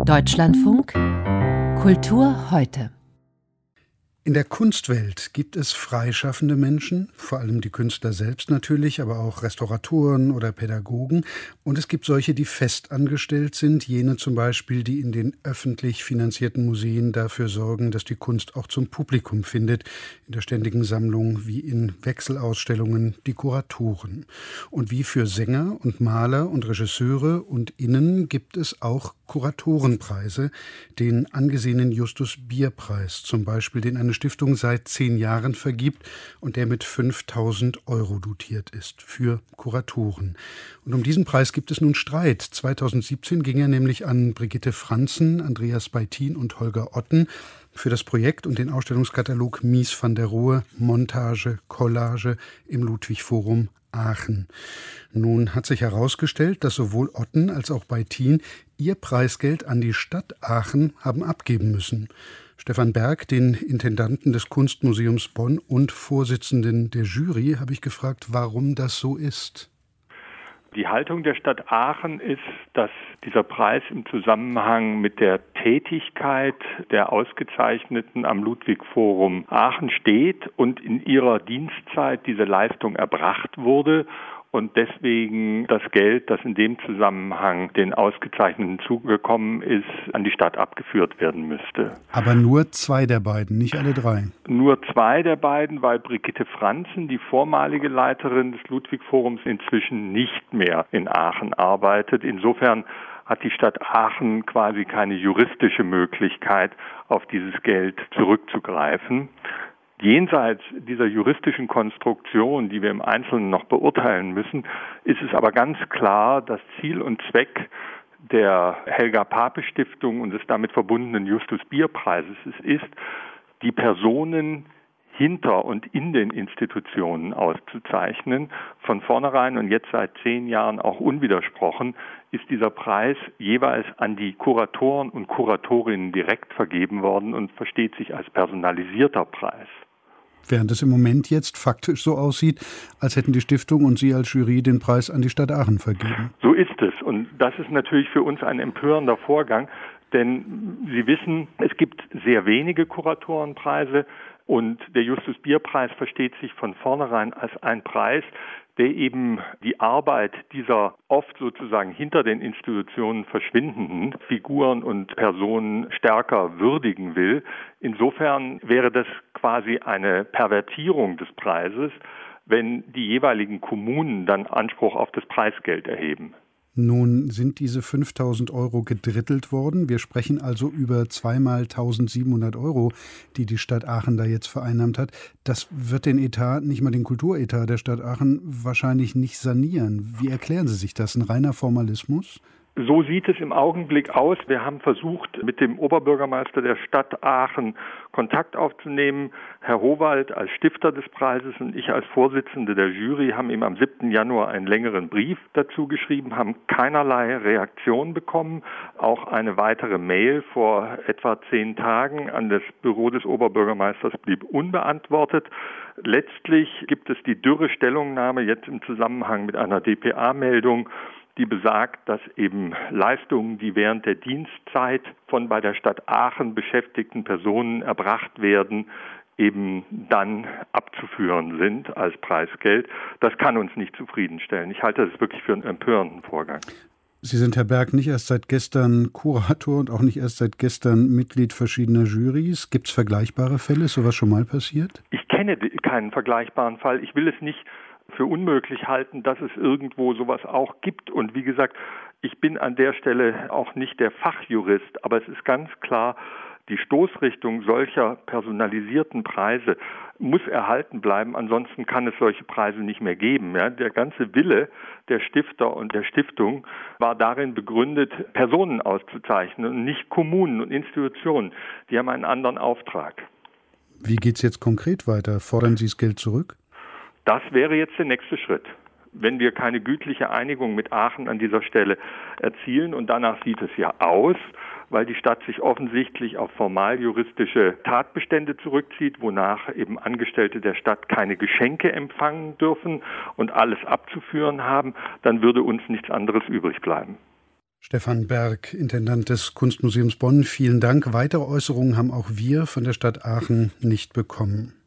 Deutschlandfunk Kultur heute. In der Kunstwelt gibt es freischaffende Menschen, vor allem die Künstler selbst natürlich, aber auch Restauratoren oder Pädagogen. Und es gibt solche, die festangestellt sind, jene zum Beispiel, die in den öffentlich finanzierten Museen dafür sorgen, dass die Kunst auch zum Publikum findet, in der ständigen Sammlung wie in Wechselausstellungen, die Kuratoren. Und wie für Sänger und Maler und Regisseure und Innen gibt es auch Kuratorenpreise, den angesehenen Justus-Bier-Preis zum Beispiel, den eine Stiftung seit 10 Jahren vergibt und der mit 5.000 € dotiert ist für Kuratoren. Und um diesen Preis gibt es nun Streit. 2017 ging er nämlich an Brigitte Franzen, Andreas Beitin und Holger Otten für das Projekt und den Ausstellungskatalog Mies van der Rohe, Montage, Collage im Ludwig-Forum Aachen. Nun hat sich herausgestellt, dass sowohl Otten als auch Beitin ihr Preisgeld an die Stadt Aachen haben abgeben müssen. Stefan Berg, den Intendanten des Kunstmuseums Bonn und Vorsitzenden der Jury, habe ich gefragt, warum das so ist. Die Haltung der Stadt Aachen ist, dass dieser Preis im Zusammenhang mit der Tätigkeit der Ausgezeichneten am Ludwig-Forum Aachen steht und in ihrer Dienstzeit diese Leistung erbracht wurde und deswegen das Geld, das in dem Zusammenhang den Ausgezeichneten zugekommen ist, an die Stadt abgeführt werden müsste. Aber nur 2 der beiden, nicht alle 3? Nur 2 der beiden, weil Brigitte Franzen, die vormalige Leiterin des Ludwig-Forums, inzwischen nicht mehr in Aachen arbeitet. Insofern hat die Stadt Aachen quasi keine juristische Möglichkeit, auf dieses Geld zurückzugreifen. Jenseits dieser juristischen Konstruktion, die wir im Einzelnen noch beurteilen müssen, ist es aber ganz klar, dass Ziel und Zweck der Helga-Pape-Stiftung und des damit verbundenen Justus-Bier-Preises ist, die Personen hinter und in den Institutionen auszuzeichnen. Von vornherein und jetzt seit 10 Jahren auch unwidersprochen ist dieser Preis jeweils an die Kuratoren und Kuratorinnen direkt vergeben worden und versteht sich als personalisierter Preis. Während es im Moment jetzt faktisch so aussieht, als hätten die Stiftung und Sie als Jury den Preis an die Stadt Aachen vergeben. So ist es. Und das ist natürlich für uns ein empörender Vorgang, denn Sie wissen, es gibt sehr wenige Kuratorenpreise und der Justus-Bier-Preis versteht sich von vornherein als ein Preis, der eben die Arbeit dieser oft sozusagen hinter den Institutionen verschwindenden Figuren und Personen stärker würdigen will. Insofern wäre das quasi eine Pervertierung des Preises, wenn die jeweiligen Kommunen dann Anspruch auf das Preisgeld erheben. Nun sind diese 5.000 € gedrittelt worden. Wir sprechen also über 2 mal 1.700 €, die die Stadt Aachen da jetzt vereinnahmt hat. Das wird den Etat, nicht mal den Kulturetat der Stadt Aachen, wahrscheinlich nicht sanieren. Wie erklären Sie sich das? Ein reiner Formalismus? So sieht es im Augenblick aus. Wir haben versucht, mit dem Oberbürgermeister der Stadt Aachen Kontakt aufzunehmen. Herr Howald als Stifter des Preises und ich als Vorsitzende der Jury haben ihm am 7. Januar einen längeren Brief dazu geschrieben, haben keinerlei Reaktion bekommen. Auch eine weitere Mail vor etwa 10 Tagen an das Büro des Oberbürgermeisters blieb unbeantwortet. Letztlich gibt es die dürre Stellungnahme jetzt im Zusammenhang mit einer dpa-Meldung, die besagt, dass eben Leistungen, die während der Dienstzeit von bei der Stadt Aachen beschäftigten Personen erbracht werden, eben dann abzuführen sind als Preisgeld. Das kann uns nicht zufriedenstellen. Ich halte das wirklich für einen empörenden Vorgang. Sie sind, Herr Berg, nicht erst seit gestern Kurator und auch nicht erst seit gestern Mitglied verschiedener Jurys. Gibt es vergleichbare Fälle? Ist sowas schon mal passiert? Ich kenne keinen vergleichbaren Fall. Ich will es nicht für unmöglich halten, dass es irgendwo sowas auch gibt. Und wie gesagt, ich bin an der Stelle auch nicht der Fachjurist, aber es ist ganz klar, die Stoßrichtung solcher personalisierten Preise muss erhalten bleiben, ansonsten kann es solche Preise nicht mehr geben. Ja, der ganze Wille der Stifter und der Stiftung war darin begründet, Personen auszuzeichnen und nicht Kommunen und Institutionen. Die haben einen anderen Auftrag. Wie geht es jetzt konkret weiter? Fordern Sie das Geld zurück? Das wäre jetzt der nächste Schritt. Wenn wir keine gütliche Einigung mit Aachen an dieser Stelle erzielen, und danach sieht es ja aus, weil die Stadt sich offensichtlich auf formaljuristische Tatbestände zurückzieht, wonach eben Angestellte der Stadt keine Geschenke empfangen dürfen und alles abzuführen haben, dann würde uns nichts anderes übrig bleiben. Stefan Berg, Intendant des Kunstmuseums Bonn, vielen Dank. Weitere Äußerungen haben auch wir von der Stadt Aachen nicht bekommen.